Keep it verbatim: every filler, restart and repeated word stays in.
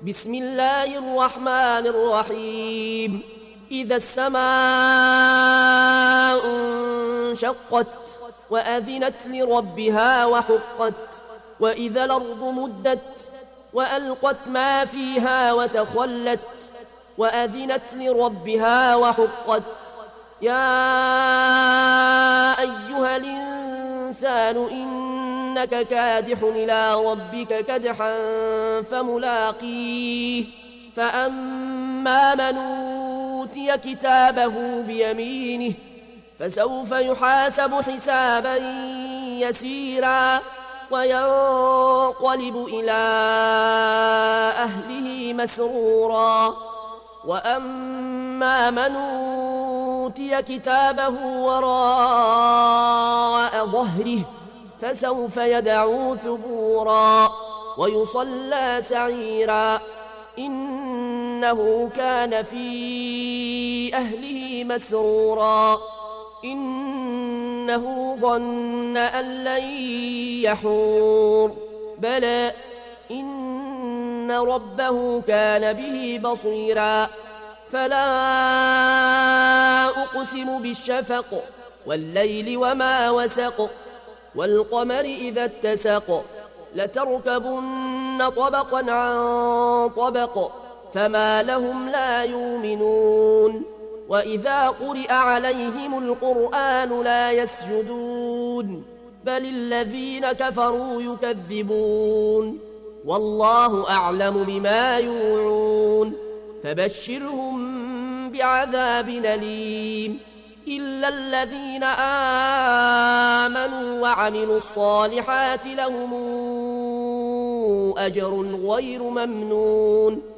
بسم الله الرحمن الرحيم إذا السماء انشقت وأذنت لربها وحقت وإذا الأرض مدت وألقت ما فيها وتخلت وأذنت لربها وحقت يا أيها الإنسان إنك كادح إلى ربك كدحا فملاقيه فأما من أوتي كتابه بيمينه فسوف يحاسب حسابا يسيرا وينقلب إلى أهله مسرورا وأما من أوتي كتابه وراء ظهره فسوف يدعو ثبورا ويصلى سعيرا إنه كان في أهله مسرورا إنه ظن أن لن يحور بلى إن ربه كان به بصيرا فلا أقسم بالشفق والليل وما وسق والقمر إذا اتسق لتركبن طبقا عن طبق فما لهم لا يؤمنون وإذا قرئ عليهم القرآن لا يسجدون بل الذين كفروا يكذبون والله أعلم بما يوعون فبشرهم بعذاب أليم إلا الذين آمنوا وعملوا الصالحات لهم أجر غير ممنون